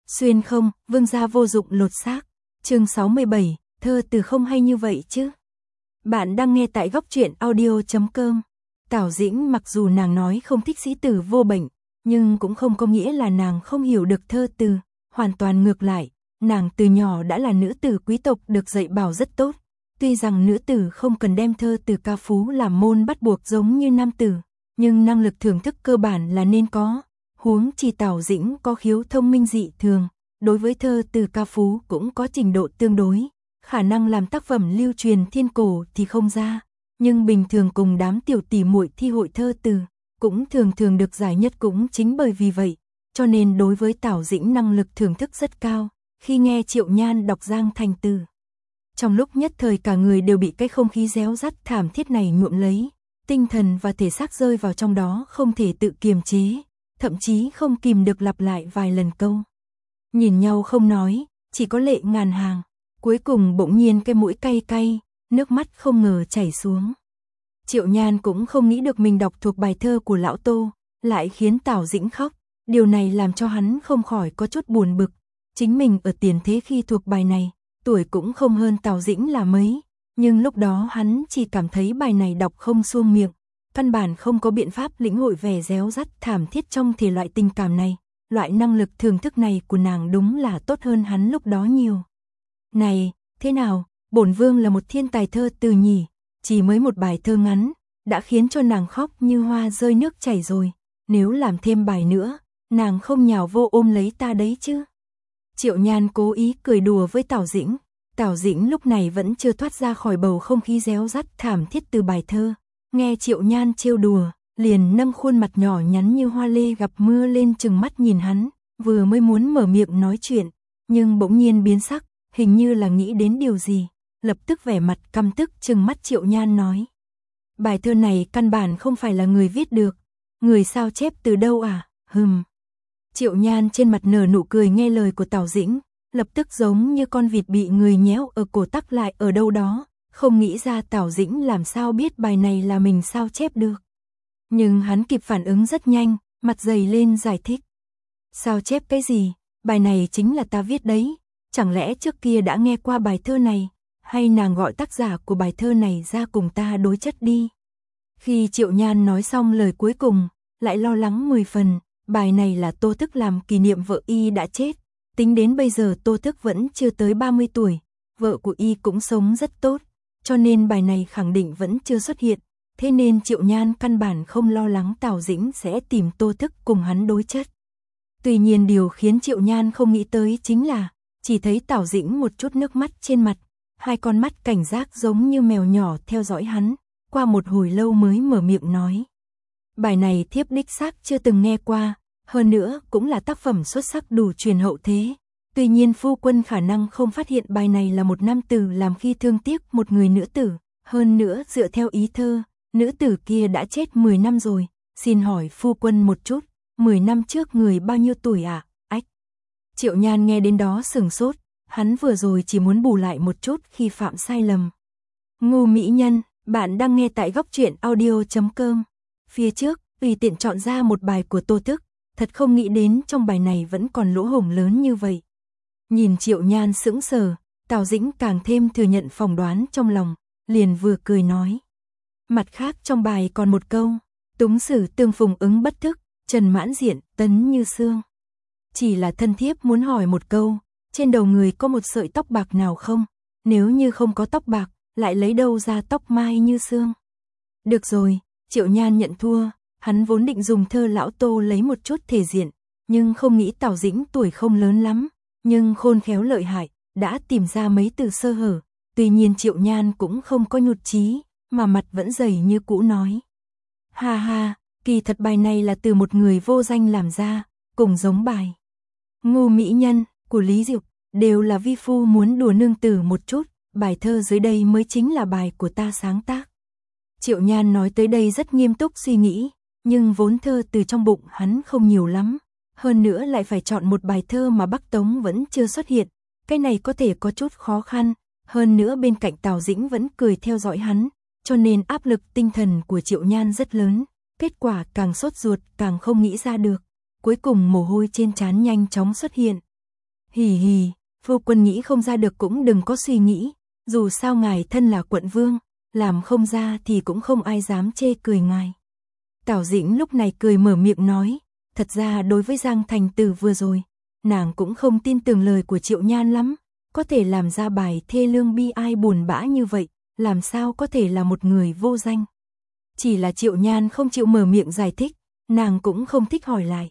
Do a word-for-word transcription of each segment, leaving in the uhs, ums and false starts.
Xuyên không, vương gia vô dụng lột xác. Chương sáu mươi bảy, thơ từ không hay như vậy chứ. Bạn đang nghe tại góc truyện audio chấm com. Tảo Dĩnh mặc dù nàng nói không thích sĩ tử vô bệnh, nhưng cũng không có nghĩa là nàng không hiểu được thơ từ, hoàn toàn ngược lại, nàng từ nhỏ đã là nữ tử quý tộc được dạy bảo rất tốt. Tuy rằng nữ tử không cần đem thơ từ ca phú làm môn bắt buộc giống như nam tử, nhưng năng lực thưởng thức cơ bản là nên có. Huống chi Tảo Dĩnh có khiếu thông minh dị thường, đối với thơ từ ca phú cũng có trình độ tương đối, khả năng làm tác phẩm lưu truyền thiên cổ thì không ra, nhưng bình thường cùng đám tiểu tỷ muội thi hội thơ từ, cũng thường thường được giải nhất cũng chính bởi vì vậy, cho nên đối với Tảo Dĩnh năng lực thưởng thức rất cao, khi nghe Triệu Nhan đọc Giang Thành từ. Trong lúc nhất thời cả người đều bị cái không khí réo rắt thảm thiết này nhuộm lấy, tinh thần và thể xác rơi vào trong đó không thể tự kiềm chế, thậm chí không kìm được lặp lại vài lần câu. Nhìn nhau không nói, chỉ có lệ ngàn hàng, cuối cùng bỗng nhiên cái mũi cay cay, nước mắt không ngờ chảy xuống. Triệu Nhan cũng không nghĩ được mình đọc thuộc bài thơ của lão Tô, lại khiến Tảo Dĩnh khóc, điều này làm cho hắn không khỏi có chút buồn bực, chính mình ở tiền thế khi thuộc bài này, tuổi cũng không hơn Tảo Dĩnh là mấy, nhưng lúc đó hắn chỉ cảm thấy bài này đọc không xuông miệng, căn bản không có biện pháp lĩnh hội vẻ réo rắt thảm thiết trong thể loại tình cảm này, loại năng lực thưởng thức này của nàng đúng là tốt hơn hắn lúc đó nhiều. Này, thế nào, bổn vương là một thiên tài thơ từ nhỉ, chỉ mới một bài thơ ngắn, đã khiến cho nàng khóc như hoa rơi nước chảy rồi, nếu làm thêm bài nữa, nàng không nhào vô ôm lấy ta đấy chứ. Triệu Nhan cố ý cười đùa với Tảo Dĩnh, Tảo Dĩnh lúc này vẫn chưa thoát ra khỏi bầu không khí réo rắt thảm thiết từ bài thơ, nghe Triệu Nhan trêu đùa, liền nâng khuôn mặt nhỏ nhắn như hoa lê gặp mưa lên trừng mắt nhìn hắn, vừa mới muốn mở miệng nói chuyện, nhưng bỗng nhiên biến sắc, hình như là nghĩ đến điều gì, lập tức vẻ mặt căm tức trừng mắt Triệu Nhan nói. Bài thơ này căn bản không phải là người viết được, người sao chép từ đâu à, hừm. Triệu Nhan trên mặt nở nụ cười nghe lời của Tảo Dĩnh, lập tức giống như con vịt bị người nhéo ở cổ tắc lại ở đâu đó, không nghĩ ra Tảo Dĩnh làm sao biết bài này là mình sao chép được. Nhưng hắn kịp phản ứng rất nhanh, mặt dày lên giải thích. Sao chép cái gì, bài này chính là ta viết đấy, chẳng lẽ trước kia đã nghe qua bài thơ này, hay nàng gọi tác giả của bài thơ này ra cùng ta đối chất đi. Khi Triệu Nhan nói xong lời cuối cùng, lại lo lắng mười phần, bài này là Tô Thức làm kỷ niệm vợ y đã chết, tính đến bây giờ Tô Thức vẫn chưa tới ba mươi tuổi, vợ của y cũng sống rất tốt, cho nên bài này khẳng định vẫn chưa xuất hiện. Thế nên Triệu Nhan căn bản không lo lắng Tảo Dĩnh sẽ tìm Tô Thức cùng hắn đối chất. Tuy nhiên điều khiến Triệu Nhan không nghĩ tới chính là, chỉ thấy Tảo Dĩnh một chút nước mắt trên mặt, hai con mắt cảnh giác giống như mèo nhỏ theo dõi hắn, qua một hồi lâu mới mở miệng nói. Bài này thiếp đích xác chưa từng nghe qua, hơn nữa cũng là tác phẩm xuất sắc đủ truyền hậu thế. Tuy nhiên phu quân khả năng không phát hiện bài này là một nam tử làm khi thương tiếc một người nữ tử, hơn nữa dựa theo ý thơ, nữ tử kia đã chết mười năm rồi, xin hỏi phu quân một chút, mười năm trước người bao nhiêu tuổi ạ? À? Ách. Triệu Nhan nghe đến đó sửng sốt, hắn vừa rồi chỉ muốn bù lại một chút khi phạm sai lầm. Ngu mỹ nhân, bạn đang nghe tại góc truyện audio chấm com. Phía trước, tùy tiện chọn ra một bài của Tô Thức, thật không nghĩ đến trong bài này vẫn còn lỗ hổng lớn như vậy. Nhìn Triệu Nhan sững sờ, Tảo Dĩnh càng thêm thừa nhận phỏng đoán trong lòng, liền vừa cười nói. Mặt khác trong bài còn một câu, túng sử tương phùng ứng bất thức, trần mãn diện, tấn như xương. Chỉ là thân thiếp muốn hỏi một câu, trên đầu người có một sợi tóc bạc nào không? Nếu như không có tóc bạc, lại lấy đâu ra tóc mai như xương? Được rồi, Triệu Nhan nhận thua, hắn vốn định dùng thơ lão Tô lấy một chút thể diện, nhưng không nghĩ Tảo Dĩnh tuổi không lớn lắm, nhưng khôn khéo lợi hại, đã tìm ra mấy từ sơ hở, tuy nhiên Triệu Nhan cũng không có nhụt chí, mà mặt vẫn dày như cũ nói. Ha ha, kỳ thật bài này là từ một người vô danh làm ra, cùng giống bài Ngu mỹ nhân của Lý Diệu, đều là vi phu muốn đùa nương tử một chút, bài thơ dưới đây mới chính là bài của ta sáng tác. Triệu Nhan nói tới đây rất nghiêm túc suy nghĩ, nhưng vốn thơ từ trong bụng hắn không nhiều lắm, hơn nữa lại phải chọn một bài thơ mà Bắc Tống vẫn chưa xuất hiện, cái này có thể có chút khó khăn, hơn nữa bên cạnh Tảo Dĩnh vẫn cười theo dõi hắn, cho nên áp lực tinh thần của Triệu Nhan rất lớn, kết quả càng sốt ruột càng không nghĩ ra được, cuối cùng mồ hôi trên trán nhanh chóng xuất hiện. Hì hì, phu quân nghĩ không ra được cũng đừng có suy nghĩ, dù sao ngài thân là quận vương, làm không ra thì cũng không ai dám chê cười ngài. Tào Dĩnh lúc này cười mở miệng nói, thật ra đối với Giang Thành Tử vừa rồi, nàng cũng không tin tưởng lời của Triệu Nhan lắm, có thể làm ra bài thê lương bi ai buồn bã như vậy, làm sao có thể là một người vô danh. Chỉ là Triệu Nhan không chịu mở miệng giải thích, nàng cũng không thích hỏi lại.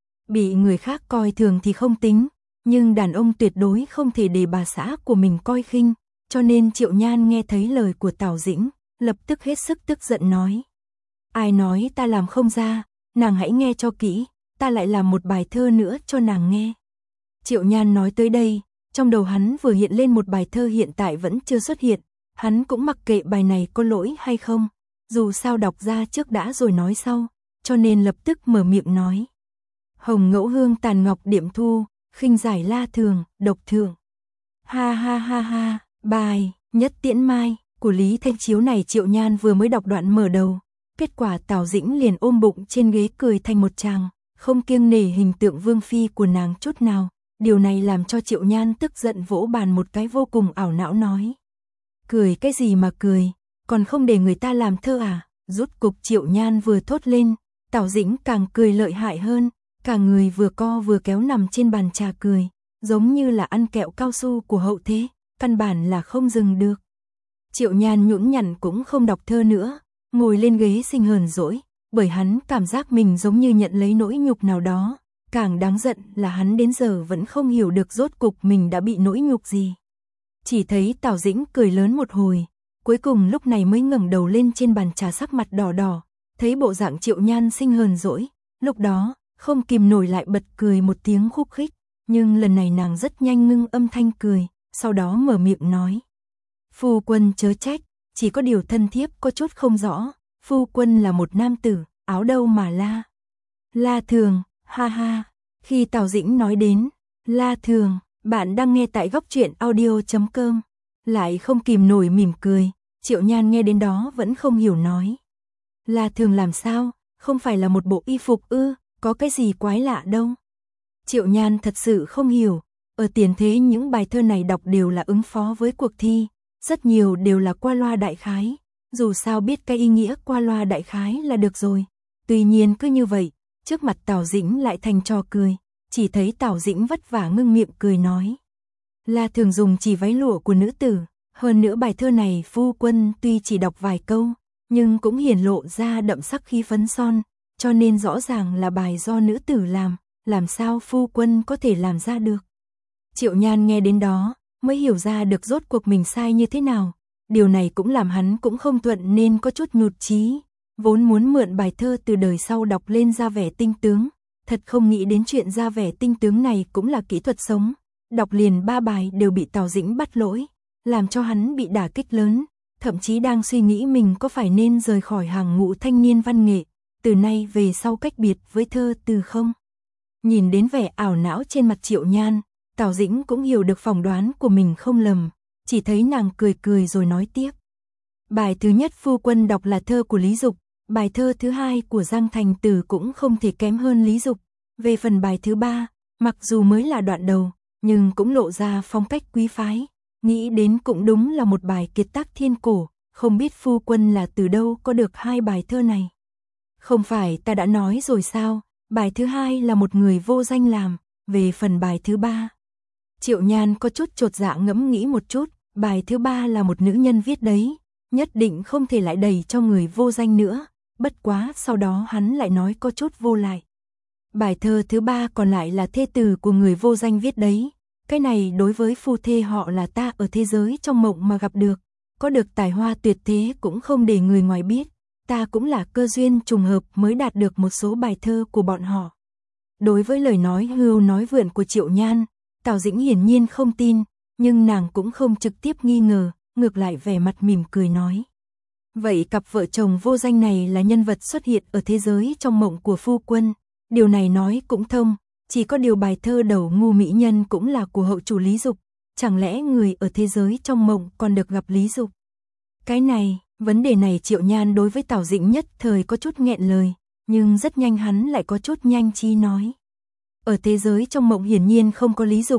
Bị người khác coi thường thì không tính, nhưng đàn ông tuyệt đối không thể để bà xã của mình coi khinh, cho nên Triệu Nhan nghe thấy lời của Tào Dĩnh, lập tức hết sức tức giận nói. Ai nói ta làm không ra, nàng hãy nghe cho kỹ, ta lại làm một bài thơ nữa cho nàng nghe. Triệu Nhan nói tới đây, trong đầu hắn vừa hiện lên một bài thơ hiện tại vẫn chưa xuất hiện, hắn cũng mặc kệ bài này có lỗi hay không, dù sao đọc ra trước đã rồi nói sau, cho nên lập tức mở miệng nói. Hồng ngẫu hương tàn ngọc điểm thu, khinh giải la thường, độc thượng. Ha ha ha ha, bài Nhất Tiễn Mai của Lý Thanh Chiếu này Triệu Nhan vừa mới đọc đoạn mở đầu, kết quả Tào Dĩnh liền ôm bụng trên ghế cười thành một tràng, không kiêng nể hình tượng vương phi của nàng chút nào. Điều này làm cho Triệu Nhan tức giận vỗ bàn một cái vô cùng ảo não nói. Cười cái gì mà cười, còn không để người ta làm thơ à? Rút cục Triệu Nhan vừa thốt lên, Tào Dĩnh càng cười lợi hại hơn, cả người vừa co vừa kéo nằm trên bàn trà cười, giống như là ăn kẹo cao su của hậu thế, căn bản là không dừng được. Triệu Nhan nhũn nhặn cũng không đọc thơ nữa, ngồi lên ghế sinh hờn dỗi, bởi hắn cảm giác mình giống như nhận lấy nỗi nhục nào đó. Càng đáng giận là hắn đến giờ vẫn không hiểu được rốt cục mình đã bị nỗi nhục gì. Chỉ thấy Tào Dĩnh cười lớn một hồi, cuối cùng lúc này mới ngẩng đầu lên trên bàn trà sắc mặt đỏ đỏ, thấy bộ dạng Triệu Nhan sinh hờn dỗi, lúc đó, không kìm nổi lại bật cười một tiếng khúc khích, nhưng lần này nàng rất nhanh ngưng âm thanh cười, sau đó mở miệng nói. Phu quân chớ trách, chỉ có điều thân thiếp có chút không rõ, phu quân là một nam tử, áo đâu mà la. La thường. Ha ha, khi Tào Dĩnh nói đến La thường, bạn đang nghe tại góc truyện audio chấm com, lại không kìm nổi mỉm cười, Triệu Nhan nghe đến đó vẫn không hiểu nói. La thường làm sao, không phải là một bộ y phục ư, có cái gì quái lạ đâu. Triệu Nhan thật sự không hiểu, ở tiền thế những bài thơ này đọc đều là ứng phó với cuộc thi, rất nhiều đều là qua loa đại khái, dù sao biết cái ý nghĩa qua loa đại khái là được rồi, tuy nhiên cứ như vậy. Trước mặt Tào Dĩnh lại thành trò cười, chỉ thấy Tào Dĩnh vất vả ngưng miệng cười nói. La thường dùng chỉ váy lụa của nữ tử, hơn nữa bài thơ này phu quân tuy chỉ đọc vài câu, nhưng cũng hiển lộ ra đậm sắc khí phấn son, cho nên rõ ràng là bài do nữ tử làm, làm sao phu quân có thể làm ra được. Triệu Nhan nghe đến đó, mới hiểu ra được rốt cuộc mình sai như thế nào, điều này cũng làm hắn cũng không thuận nên có chút nhụt chí. Vốn muốn mượn bài thơ từ đời sau đọc lên ra vẻ tinh tướng, thật không nghĩ đến chuyện ra vẻ tinh tướng này cũng là kỹ thuật sống, đọc liền ba bài đều bị Tào Dĩnh bắt lỗi, làm cho hắn bị đả kích lớn, thậm chí đang suy nghĩ mình có phải nên rời khỏi hàng ngũ thanh niên văn nghệ, từ nay về sau cách biệt với thơ từ không. Nhìn đến vẻ ảo não trên mặt Triệu Nhan, Tào Dĩnh cũng hiểu được phỏng đoán của mình không lầm, chỉ thấy nàng cười cười rồi nói tiếp. Bài thứ nhất phu quân đọc là thơ của Lý Dục, bài thơ thứ hai của Giang Thành Tử cũng không thể kém hơn Lý Dục. Về phần bài thứ ba, mặc dù mới là đoạn đầu, nhưng cũng lộ ra phong cách quý phái, nghĩ đến cũng đúng là một bài kiệt tác thiên cổ, không biết phu quân là từ đâu có được hai bài thơ này. Không phải ta đã nói rồi sao, bài thứ hai là một người vô danh làm, về phần bài thứ ba. Triệu Nhan có chút chột dạ ngẫm nghĩ một chút, bài thứ ba là một nữ nhân viết đấy, nhất định không thể lại đẩy cho người vô danh nữa, bất quá sau đó hắn lại nói có chút vô lại. Bài thơ thứ ba còn lại là thê tử của người vô danh viết đấy, cái này đối với phu thê họ là ta ở thế giới trong mộng mà gặp được, có được tài hoa tuyệt thế cũng không để người ngoài biết, ta cũng là cơ duyên trùng hợp mới đạt được một số bài thơ của bọn họ. Đối với lời nói hưu nói vượn của Triệu Nhan, Tào Dĩnh hiển nhiên không tin, nhưng nàng cũng không trực tiếp nghi ngờ, ngược lại vẻ mặt mỉm cười nói. Vậy cặp vợ chồng vô danh này là nhân vật xuất hiện ở thế giới trong mộng của phu quân, điều này nói cũng thông, chỉ có điều bài thơ đầu ngu mỹ nhân cũng là của hậu chủ Lý Dục, chẳng lẽ người ở thế giới trong mộng còn được gặp Lý Dục? Cái này, vấn đề này Triệu Nhan đối với Tào Dĩnh nhất thời có chút nghẹn lời, nhưng rất nhanh hắn lại có chút nhanh trí nói. Ở thế giới trong mộng hiển nhiên không có Lý Dục,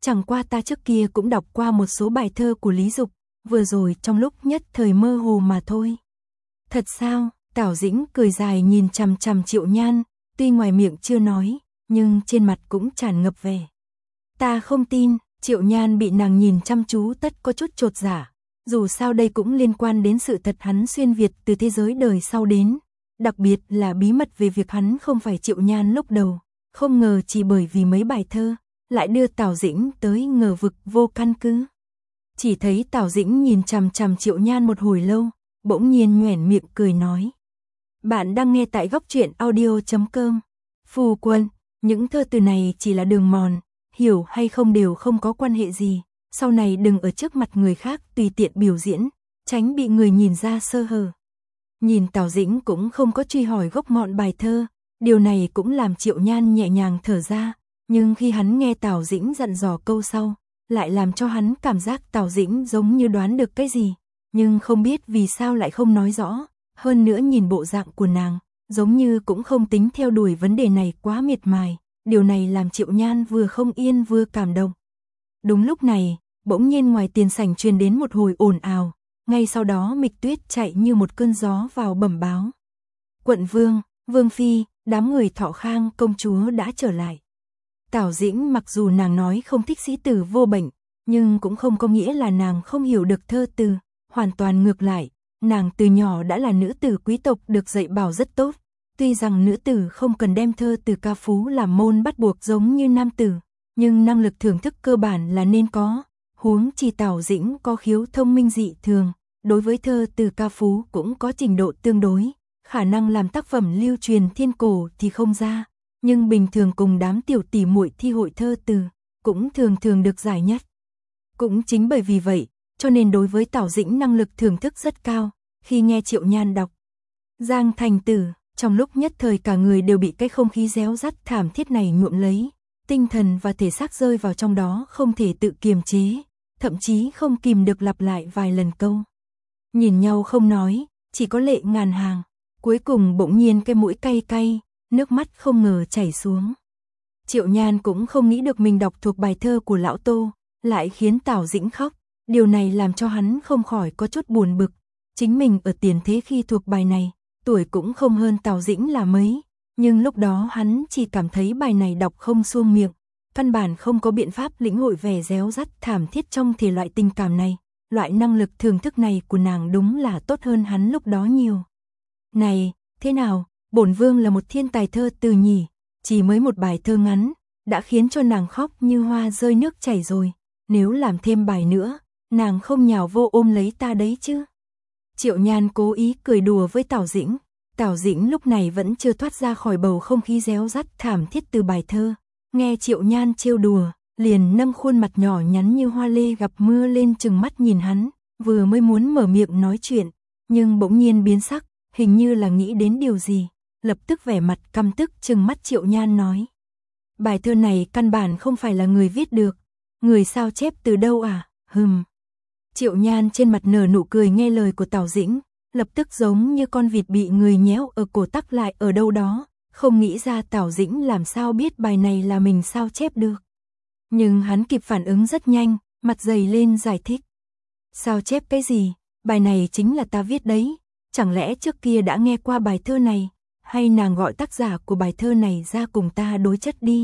Chẳng qua ta trước kia cũng đọc qua một số bài thơ của Lý Dục, vừa rồi trong lúc nhất thời mơ hồ mà thôi. Thật sao? Tảo Dĩnh cười dài nhìn chằm chằm Triệu Nhan, tuy ngoài miệng chưa nói, nhưng trên mặt cũng tràn ngập vẻ. Ta không tin. Triệu Nhan bị nàng nhìn chăm chú tất có chút chột dạ, dù sao đây cũng liên quan đến sự thật hắn xuyên Việt từ thế giới đời sau đến, đặc biệt là bí mật về việc hắn không phải Triệu Nhan lúc đầu, không ngờ chỉ bởi vì mấy bài thơ, lại đưa Tảo Dĩnh tới ngờ vực vô căn cứ. Chỉ thấy Tảo Dĩnh nhìn chằm chằm Triệu Nhan một hồi lâu, bỗng nhiên nhoẻn miệng cười nói. Bạn đang nghe tại góc truyện audio chấm com. Phu quân, những thơ từ này chỉ là đường mòn, hiểu hay không đều không có quan hệ gì, sau này đừng ở trước mặt người khác tùy tiện biểu diễn, tránh bị người nhìn ra sơ hở. Nhìn Tảo Dĩnh cũng không có truy hỏi gốc ngọn bài thơ, điều này cũng làm Triệu Nhan nhẹ nhàng thở ra, nhưng khi hắn nghe Tảo Dĩnh dặn dò câu sau, lại làm cho hắn cảm giác Tảo Dĩnh giống như đoán được cái gì, nhưng không biết vì sao lại không nói rõ, hơn nữa nhìn bộ dạng của nàng, giống như cũng không tính theo đuổi vấn đề này quá miệt mài. Điều này làm Triệu Nhan vừa không yên vừa cảm động. Đúng lúc này, bỗng nhiên ngoài tiền sảnh truyền đến một hồi ồn ào, ngay sau đó Mịch Tuyết chạy như một cơn gió vào bẩm báo. Quận Vương, Vương Phi, đám người Thọ Khang công chúa đã trở lại. Tảo Dĩnh mặc dù nàng nói không thích sĩ tử vô bệnh, nhưng cũng không có nghĩa là nàng không hiểu được thơ từ, hoàn toàn ngược lại, nàng từ nhỏ đã là nữ tử quý tộc được dạy bảo rất tốt. Tuy rằng nữ tử không cần đem thơ từ ca phú làm môn bắt buộc giống như nam tử, nhưng năng lực thưởng thức cơ bản là nên có, huống chi Tảo Dĩnh có khiếu thông minh dị thường, đối với thơ từ ca phú cũng có trình độ tương đối, khả năng làm tác phẩm lưu truyền thiên cổ thì không ra, nhưng bình thường cùng đám tiểu tỷ muội thi hội thơ từ, cũng thường thường được giải nhất. Cũng chính bởi vì vậy, cho nên đối với Tảo Dĩnh năng lực thưởng thức rất cao, khi nghe Triệu Nhan đọc Giang Thành Tử, trong lúc nhất thời cả người đều bị cái không khí réo rắt thảm thiết này nhuộm lấy, tinh thần và thể xác rơi vào trong đó không thể tự kiềm chế, thậm chí không kìm được lặp lại vài lần câu. Nhìn nhau không nói, chỉ có lệ ngàn hàng, cuối cùng bỗng nhiên cái mũi cay cay, nước mắt không ngờ chảy xuống. Triệu Nhan cũng không nghĩ được mình đọc thuộc bài thơ của lão Tô, lại khiến Tảo Dĩnh khóc, điều này làm cho hắn không khỏi có chút buồn bực, chính mình ở tiền thế khi thuộc bài này, tuổi cũng không hơn Tảo Dĩnh là mấy, nhưng lúc đó hắn chỉ cảm thấy bài này đọc không suông miệng, căn bản không có biện pháp lĩnh hội vẻ réo rắt thảm thiết trong thể loại tình cảm này, loại năng lực thưởng thức này của nàng đúng là tốt hơn hắn lúc đó nhiều. Này, thế nào, bổn vương là một thiên tài thơ từ nhỉ, chỉ mới một bài thơ ngắn, đã khiến cho nàng khóc như hoa rơi nước chảy rồi, nếu làm thêm bài nữa, nàng không nhào vô ôm lấy ta đấy chứ. Triệu Nhan cố ý cười đùa với Tảo Dĩnh, Tảo Dĩnh lúc này vẫn chưa thoát ra khỏi bầu không khí réo rắt thảm thiết từ bài thơ, nghe Triệu Nhan trêu đùa, liền nâng khuôn mặt nhỏ nhắn như hoa lê gặp mưa lên trừng mắt nhìn hắn, vừa mới muốn mở miệng nói chuyện, nhưng bỗng nhiên biến sắc, hình như là nghĩ đến điều gì, lập tức vẻ mặt căm tức trừng mắt Triệu Nhan nói. Bài thơ này căn bản không phải là người viết được, người sao chép từ đâu à, hừm. Triệu Nhan trên mặt nở nụ cười nghe lời của Tảo Dĩnh, lập tức giống như con vịt bị người nhéo ở cổ tắc lại ở đâu đó, không nghĩ ra Tảo Dĩnh làm sao biết bài này là mình sao chép được. Nhưng hắn kịp phản ứng rất nhanh, mặt dày lên giải thích. Sao chép cái gì, bài này chính là ta viết đấy, chẳng lẽ trước kia đã nghe qua bài thơ này, hay nàng gọi tác giả của bài thơ này ra cùng ta đối chất đi.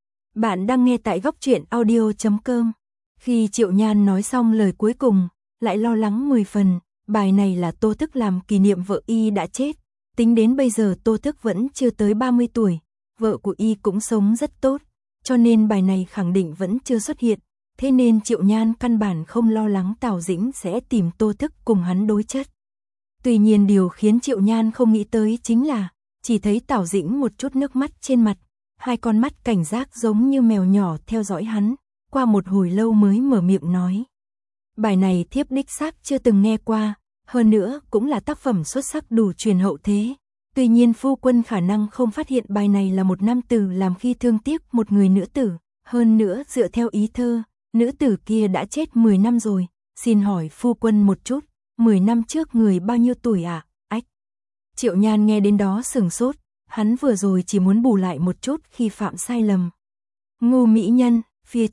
Bạn đang nghe tại góc truyện audio chấm com. Khi Triệu Nhan nói xong lời cuối cùng, lại lo lắng mười phần, bài này là Tô Thức làm kỷ niệm vợ y đã chết, tính đến bây giờ Tô Thức vẫn chưa tới ba mươi tuổi, vợ của y cũng sống rất tốt, cho nên bài này khẳng định vẫn chưa xuất hiện, thế nên Triệu Nhan căn bản không lo lắng Tảo Dĩnh sẽ tìm Tô Thức cùng hắn đối chất. Tuy nhiên điều khiến Triệu Nhan không nghĩ tới chính là, chỉ thấy Tảo Dĩnh một chút nước mắt trên mặt, hai con mắt cảnh giác giống như mèo nhỏ theo dõi hắn, qua một hồi lâu mới mở miệng nói. Bài này thiếp đích xác chưa từng nghe qua, hơn nữa cũng là tác phẩm xuất sắc đủ truyền hậu thế. Tuy nhiên phu quân khả năng không phát hiện bài này là một nam tử làm khi thương tiếc một người nữ tử, hơn nữa dựa theo ý thơ, nữ tử kia đã chết mười năm rồi, xin hỏi phu quân một chút, mười năm trước người bao nhiêu tuổi ạ? À? Ách. Triệu Nhan nghe đến đó sửng sốt, hắn vừa rồi chỉ muốn bù lại một chút khi phạm sai lầm. Ngu mỹ nhân, phía trước,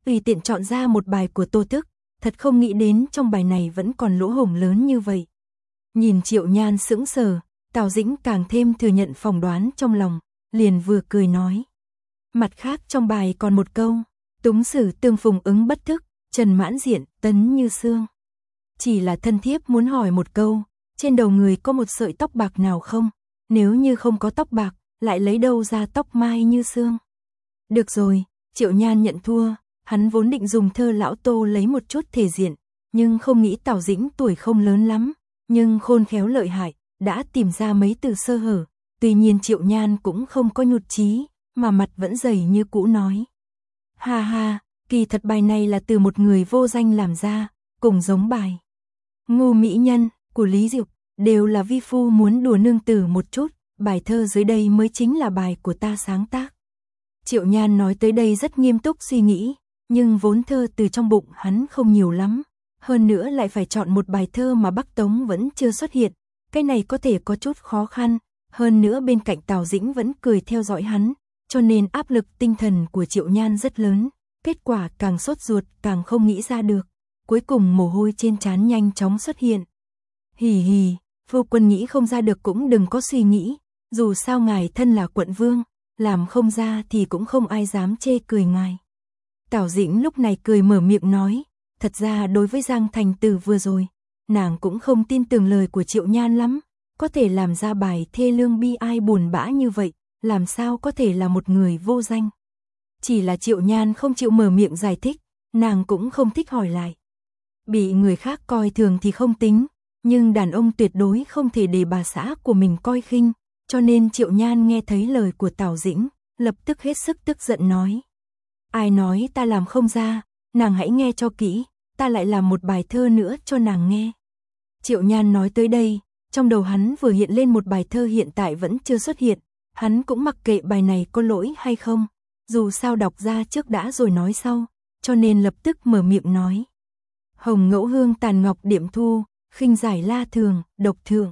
tùy tiện chọn ra một bài của Tô Thức, thật không nghĩ đến trong bài này vẫn còn lỗ hổng lớn như vậy. Nhìn Triệu Nhan sững sờ, Tào Dĩnh càng thêm thừa nhận phỏng đoán trong lòng, liền vừa cười nói. Mặt khác trong bài còn một câu, túng sử tương phùng ứng bất thức, trần mãn diện, tấn như xương. Chỉ là thân thiếp muốn hỏi một câu, trên đầu người có một sợi tóc bạc nào không? Nếu như không có tóc bạc, lại lấy đâu ra tóc mai như xương? Được rồi, Triệu Nhan nhận thua, hắn vốn định dùng thơ lão Tô lấy một chút thể diện, nhưng không nghĩ Tào Dĩnh tuổi không lớn lắm, nhưng khôn khéo lợi hại, đã tìm ra mấy từ sơ hở. Tuy nhiên Triệu Nhan cũng không có nhụt chí, mà mặt vẫn dày như cũ nói. Ha ha, kỳ thật bài này là từ một người vô danh làm ra, cùng giống bài Ngu Mỹ Nhân của Lý Diệu, đều là vi phu muốn đùa nương tử một chút, bài thơ dưới đây mới chính là bài của ta sáng tác. Triệu Nhan nói tới đây rất nghiêm túc suy nghĩ, nhưng vốn thơ từ trong bụng hắn không nhiều lắm, hơn nữa lại phải chọn một bài thơ mà Bắc Tống vẫn chưa xuất hiện, cái này có thể có chút khó khăn, hơn nữa bên cạnh Tào Dĩnh vẫn cười theo dõi hắn, cho nên áp lực tinh thần của Triệu Nhan rất lớn, kết quả càng sốt ruột càng không nghĩ ra được, cuối cùng mồ hôi trên trán nhanh chóng xuất hiện. Hì hì, phu quân nghĩ không ra được cũng đừng có suy nghĩ, dù sao ngài thân là quận vương, làm không ra thì cũng không ai dám chê cười ngài. Tào Dĩnh lúc này cười mở miệng nói, thật ra đối với Giang Thành Tử vừa rồi, nàng cũng không tin tưởng lời của Triệu Nhan lắm, có thể làm ra bài thê lương bi ai buồn bã như vậy, làm sao có thể là một người vô danh. Chỉ là Triệu Nhan không chịu mở miệng giải thích, nàng cũng không thích hỏi lại. Bị người khác coi thường thì không tính, nhưng đàn ông tuyệt đối không thể để bà xã của mình coi khinh, cho nên Triệu Nhan nghe thấy lời của Tào Dĩnh, lập tức hết sức tức giận nói. Ai nói ta làm không ra, nàng hãy nghe cho kỹ, ta lại làm một bài thơ nữa cho nàng nghe. Triệu Nhan nói tới đây, trong đầu hắn vừa hiện lên một bài thơ hiện tại vẫn chưa xuất hiện, hắn cũng mặc kệ bài này có lỗi hay không, dù sao đọc ra trước đã rồi nói sau, cho nên lập tức mở miệng nói. Hồng ngẫu hương tàn ngọc điểm thu, khinh giải la thường, độc thượng.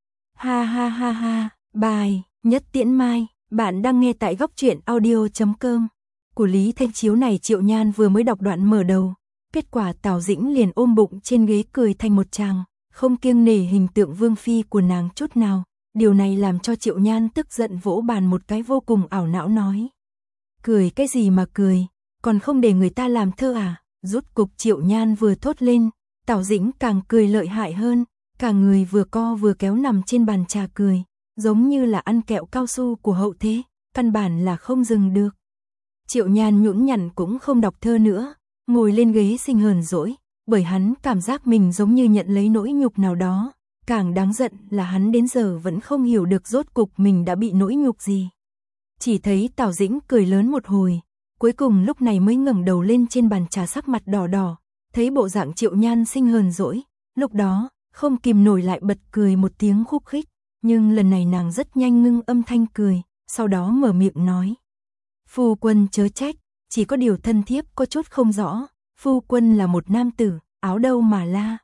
Ha ha ha ha, bài, Nhất Tiễn Mai, bạn đang nghe tại góc truyện audio chấm com. Của Lý Thanh Chiếu này Triệu Nhan vừa mới đọc đoạn mở đầu, kết quả Tào Dĩnh liền ôm bụng trên ghế cười thành một tràng, không kiêng nể hình tượng vương phi của nàng chút nào. Điều này làm cho Triệu Nhan tức giận vỗ bàn một cái vô cùng ảo não nói. Cười cái gì mà cười, còn không để người ta làm thơ à? Rút cục Triệu Nhan vừa thốt lên, Tào Dĩnh càng cười lợi hại hơn, cả người vừa co vừa kéo nằm trên bàn trà cười, giống như là ăn kẹo cao su của hậu thế, căn bản là không dừng được. Triệu Nhan nhũn nhặn cũng không đọc thơ nữa, ngồi lên ghế sinh hờn dỗi, bởi hắn cảm giác mình giống như nhận lấy nỗi nhục nào đó, càng đáng giận là hắn đến giờ vẫn không hiểu được rốt cục mình đã bị nỗi nhục gì. Chỉ thấy Tào Dĩnh cười lớn một hồi, cuối cùng lúc này mới ngẩng đầu lên trên bàn trà sắc mặt đỏ đỏ, thấy bộ dạng Triệu Nhan sinh hờn dỗi, lúc đó, không kìm nổi lại bật cười một tiếng khúc khích, nhưng lần này nàng rất nhanh ngưng âm thanh cười, sau đó mở miệng nói. Phu quân chớ trách, chỉ có điều thân thiếp có chút không rõ, phu quân là một nam tử, áo đâu mà la.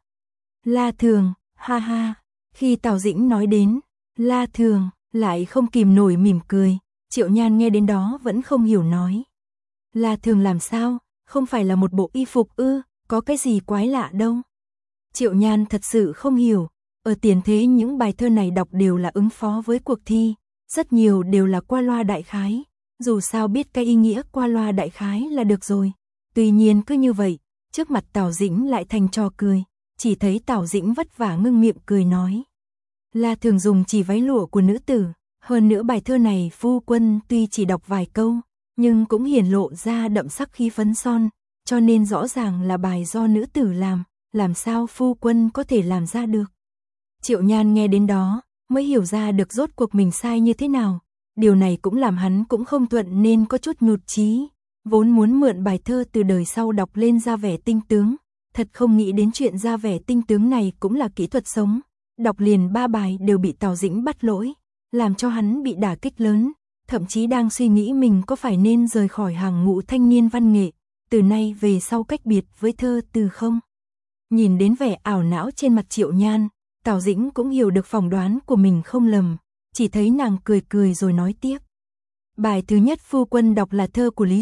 La thường, ha ha, khi Tào Dĩnh nói đến, la thường, lại không kìm nổi mỉm cười, Triệu Nhan nghe đến đó vẫn không hiểu nói. La thường làm sao, không phải là một bộ y phục ư, có cái gì quái lạ đâu. Triệu Nhan thật sự không hiểu, ở tiền thế những bài thơ này đọc đều là ứng phó với cuộc thi, rất nhiều đều là qua loa đại khái, dù sao biết cái ý nghĩa qua loa đại khái là được rồi. Tuy nhiên cứ như vậy, trước mặt Tào Dĩnh lại thành trò cười, chỉ thấy Tào Dĩnh vất vả ngưng miệng cười nói. La thường dùng chỉ váy lụa của nữ tử, hơn nữa bài thơ này phu quân tuy chỉ đọc vài câu, nhưng cũng hiển lộ ra đậm sắc khí phấn son, cho nên rõ ràng là bài do nữ tử làm, làm sao phu quân có thể làm ra được. Triệu Nhan nghe đến đó, mới hiểu ra được rốt cuộc mình sai như thế nào, điều này cũng làm hắn cũng không thuận nên có chút nhụt chí, vốn muốn mượn bài thơ từ đời sau đọc lên ra vẻ tinh tướng, thật không nghĩ đến chuyện ra vẻ tinh tướng này cũng là kỹ thuật sống, đọc liền ba bài đều bị Tào Dĩnh bắt lỗi, làm cho hắn bị đả kích lớn, thậm chí đang suy nghĩ mình có phải nên rời khỏi hàng ngũ thanh niên văn nghệ, từ nay về sau cách biệt với thơ từ không. Nhìn đến vẻ ảo não trên mặt Triệu Nhan, Tào Dĩnh cũng hiểu được phỏng đoán của mình không lầm, chỉ thấy nàng cười cười rồi nói tiếp. Bài thứ nhất phu quân đọc là thơ của Lý Dục,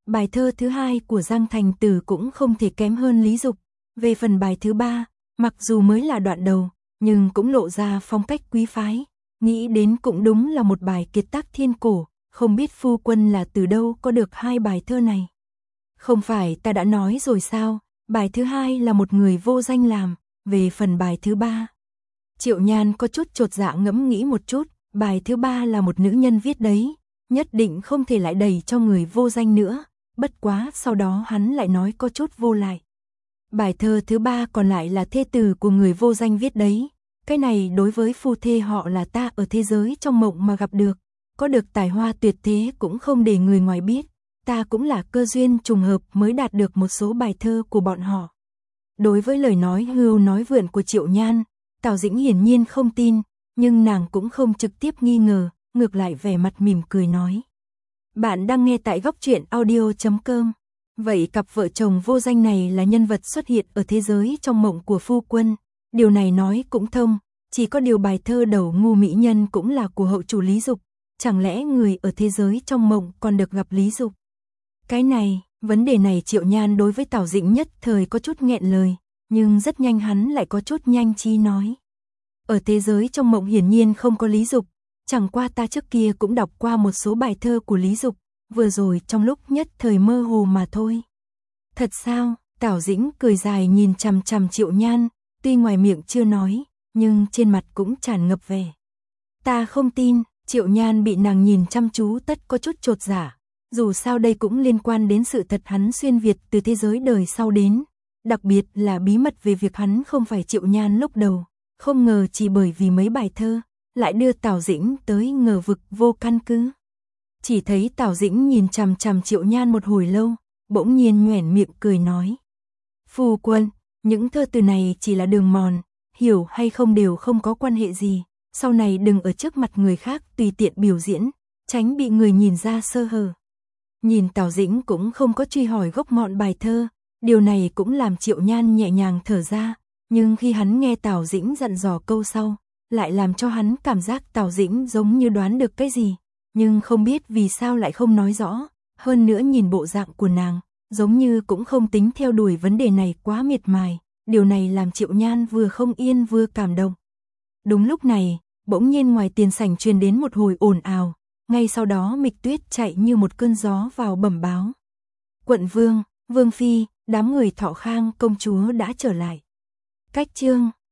Bài thơ thứ hai của Giang Thành Tử cũng không thể kém hơn Lý Dục. Về phần bài thứ ba, mặc dù mới là đoạn đầu, nhưng cũng lộ ra phong cách quý phái, nghĩ đến cũng đúng là một bài kiệt tác thiên cổ, không biết phu quân là từ đâu có được hai bài thơ này. Không phải ta đã nói rồi sao, bài thứ hai là một người vô danh làm, về phần bài thứ ba. Triệu Nhan có chút chột dạ ngẫm nghĩ một chút, bài thứ ba là một nữ nhân viết đấy, nhất định không thể lại đẩy cho người vô danh nữa, bất quá sau đó hắn lại nói có chút vô lại. Bài thơ thứ ba còn lại là thê tử của người vô danh viết đấy, cái này đối với phu thê họ là ta ở thế giới trong mộng mà gặp được, có được tài hoa tuyệt thế cũng không để người ngoài biết, ta cũng là cơ duyên trùng hợp mới đạt được một số bài thơ của bọn họ. Đối với lời nói hưu nói vượn của Triệu Nhan, Tào Dĩnh hiển nhiên không tin, nhưng nàng cũng không trực tiếp nghi ngờ, ngược lại vẻ mặt mỉm cười nói. Bạn đang nghe tại góc truyện audio chấm com. Vậy cặp vợ chồng vô danh này là nhân vật xuất hiện ở thế giới trong mộng của phu quân, điều này nói cũng thông, chỉ có điều bài thơ đầu ngu mỹ nhân cũng là của hậu chủ Lý Dục, chẳng lẽ người ở thế giới trong mộng còn được gặp Lý Dục? Cái này, vấn đề này Triệu Nhan đối với Tào Dĩnh nhất thời có chút nghẹn lời, nhưng rất nhanh hắn lại có chút nhanh trí nói. Ở thế giới trong mộng hiển nhiên không có Lý Dục, chẳng qua ta trước kia cũng đọc qua một số bài thơ của Lý Dục, vừa rồi trong lúc nhất thời mơ hồ mà thôi. Thật sao? Tào Dĩnh cười dài nhìn chằm chằm Triệu Nhan, tuy ngoài miệng chưa nói, nhưng trên mặt cũng tràn ngập vẻ. Ta không tin. Triệu Nhan bị nàng nhìn chăm chú tất có chút chột dạ, dù sao đây cũng liên quan đến sự thật hắn xuyên Việt từ thế giới đời sau đến, đặc biệt là bí mật về việc hắn không phải Triệu Nhan lúc đầu, không ngờ chỉ bởi vì mấy bài thơ, lại đưa Tào Dĩnh tới ngờ vực vô căn cứ. Chỉ thấy Tào Dĩnh nhìn chằm chằm Triệu Nhan một hồi lâu, bỗng nhiên nhoẻn miệng cười nói. Phu quân, những thơ từ này chỉ là đường mòn, hiểu hay không đều không có quan hệ gì. Sau này đừng ở trước mặt người khác tùy tiện biểu diễn, tránh bị người nhìn ra sơ hở. Nhìn Tào Dĩnh cũng không có truy hỏi gốc ngọn bài thơ, điều này cũng làm Triệu Nhan nhẹ nhàng thở ra, nhưng khi hắn nghe Tào Dĩnh dặn dò câu sau, lại làm cho hắn cảm giác Tào Dĩnh giống như đoán được cái gì, nhưng không biết vì sao lại không nói rõ, hơn nữa nhìn bộ dạng của nàng, giống như cũng không tính theo đuổi vấn đề này quá miệt mài, điều này làm Triệu Nhan vừa không yên vừa cảm động. Đúng lúc này, bỗng nhiên ngoài tiền sảnh truyền đến một hồi ồn ào, ngay sau đó Mịch Tuyết chạy như một cơn gió vào bẩm báo. Quận vương, vương phi, đám người Thọ Khang công chúa đã trở lại. Cách chương